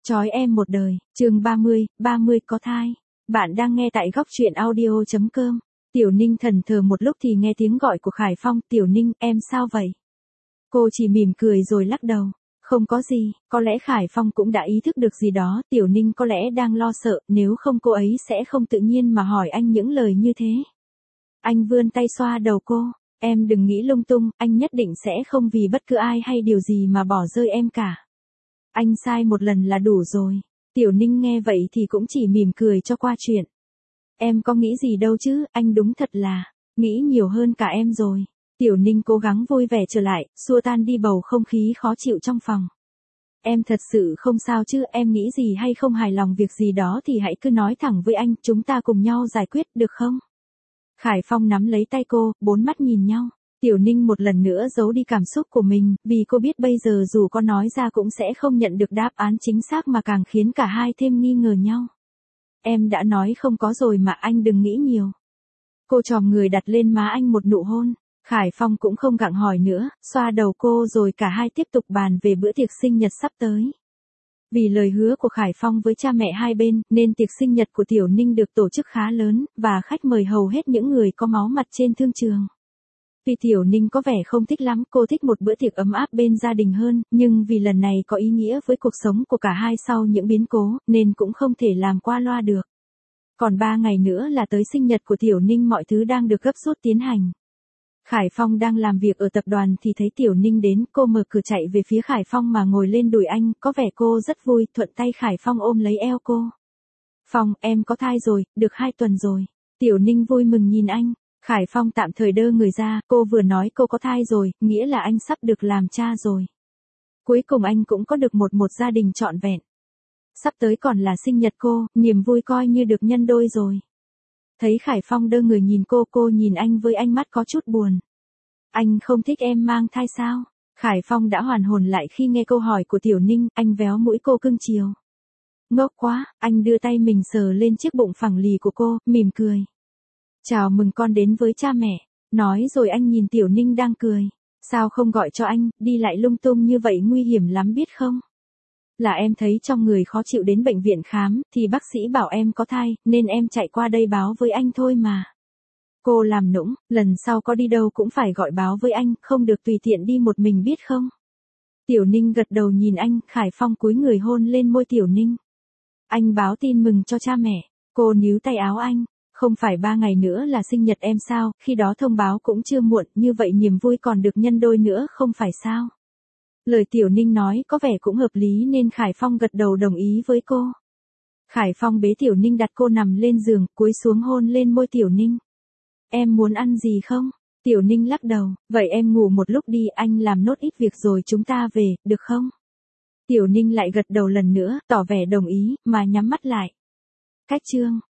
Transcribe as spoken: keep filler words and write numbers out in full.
Chói em một đời, chương ba mươi, ba mươi có thai. Bạn đang nghe tại góc truyện audio.com. Tiểu Ninh thần thờ một lúc thì nghe tiếng gọi của Khải Phong. Tiểu Ninh, em sao vậy? Cô chỉ mỉm cười rồi lắc đầu. Không có gì, có lẽ Khải Phong cũng đã ý thức được gì đó. Tiểu Ninh có lẽ đang lo sợ, nếu không cô ấy sẽ không tự nhiên mà hỏi anh những lời như thế. Anh vươn tay xoa đầu cô. Em đừng nghĩ lung tung, anh nhất định sẽ không vì bất cứ ai hay điều gì mà bỏ rơi em cả. Anh sai một lần là đủ rồi. Tiểu Ninh nghe vậy thì cũng chỉ mỉm cười cho qua chuyện. Em có nghĩ gì đâu chứ, anh đúng thật là, nghĩ nhiều hơn cả em rồi. Tiểu Ninh cố gắng vui vẻ trở lại, xua tan đi bầu không khí khó chịu trong phòng. Em thật sự không sao chứ, em nghĩ gì hay không hài lòng việc gì đó thì hãy cứ nói thẳng với anh, chúng ta cùng nhau giải quyết được không? Khải Phong nắm lấy tay cô, bốn mắt nhìn nhau. Tiểu Ninh một lần nữa giấu đi cảm xúc của mình, vì cô biết bây giờ dù có nói ra cũng sẽ không nhận được đáp án chính xác mà càng khiến cả hai thêm nghi ngờ nhau. Em đã nói không có rồi mà, anh đừng nghĩ nhiều. Cô chòm người đặt lên má anh một nụ hôn. Khải Phong cũng không gặng hỏi nữa, xoa đầu cô rồi cả hai tiếp tục bàn về bữa tiệc sinh nhật sắp tới. Vì lời hứa của Khải Phong với cha mẹ hai bên, nên tiệc sinh nhật của Tiểu Ninh được tổ chức khá lớn, và khách mời hầu hết những người có máu mặt trên thương trường. Vì Tiểu Ninh có vẻ không thích lắm, cô thích một bữa tiệc ấm áp bên gia đình hơn, nhưng vì lần này có ý nghĩa với cuộc sống của cả hai sau những biến cố, nên cũng không thể làm qua loa được. Còn ba ngày nữa là tới sinh nhật của Tiểu Ninh, mọi thứ đang được gấp rút tiến hành. Khải Phong đang làm việc ở tập đoàn thì thấy Tiểu Ninh đến, cô mở cửa chạy về phía Khải Phong mà ngồi lên đùi anh, có vẻ cô rất vui, thuận tay Khải Phong ôm lấy eo cô. Phong, em có thai rồi, được hai tuần rồi. Tiểu Ninh vui mừng nhìn anh. Khải Phong tạm thời đơ người ra, cô vừa nói cô có thai rồi, nghĩa là anh sắp được làm cha rồi. Cuối cùng anh cũng có được một một gia đình trọn vẹn. Sắp tới còn là sinh nhật cô, niềm vui coi như được nhân đôi rồi. Thấy Khải Phong đơ người nhìn cô, cô nhìn anh với ánh mắt có chút buồn. Anh không thích em mang thai sao? Khải Phong đã hoàn hồn lại khi nghe câu hỏi của Tiểu Ninh, anh véo mũi cô cưng chiều. Ngốc quá, anh đưa tay mình sờ lên chiếc bụng phẳng lì của cô, mỉm cười. Chào mừng con đến với cha mẹ. Nói rồi anh nhìn Tiểu Ninh đang cười. Sao không gọi cho anh, đi lại lung tung như vậy nguy hiểm lắm biết không? Là em thấy trong người khó chịu đến bệnh viện khám, thì bác sĩ bảo em có thai, nên em chạy qua đây báo với anh thôi mà. Cô làm nũng, lần sau có đi đâu cũng phải gọi báo với anh, không được tùy tiện đi một mình biết không? Tiểu Ninh gật đầu nhìn anh, Khải Phong cúi người hôn lên môi Tiểu Ninh. Anh báo tin mừng cho cha mẹ. Cô níu tay áo anh. Không phải ba ngày nữa là sinh nhật em sao, khi đó thông báo cũng chưa muộn, như vậy niềm vui còn được nhân đôi nữa không phải sao? Lời Tiểu Ninh nói có vẻ cũng hợp lý nên Khải Phong gật đầu đồng ý với cô. Khải Phong bế Tiểu Ninh đặt cô nằm lên giường, cúi xuống hôn lên môi Tiểu Ninh. Em muốn ăn gì không? Tiểu Ninh lắc đầu, vậy em ngủ một lúc đi, anh làm nốt ít việc rồi chúng ta về, được không? Tiểu Ninh lại gật đầu lần nữa, tỏ vẻ đồng ý, mà nhắm mắt lại. Cách chương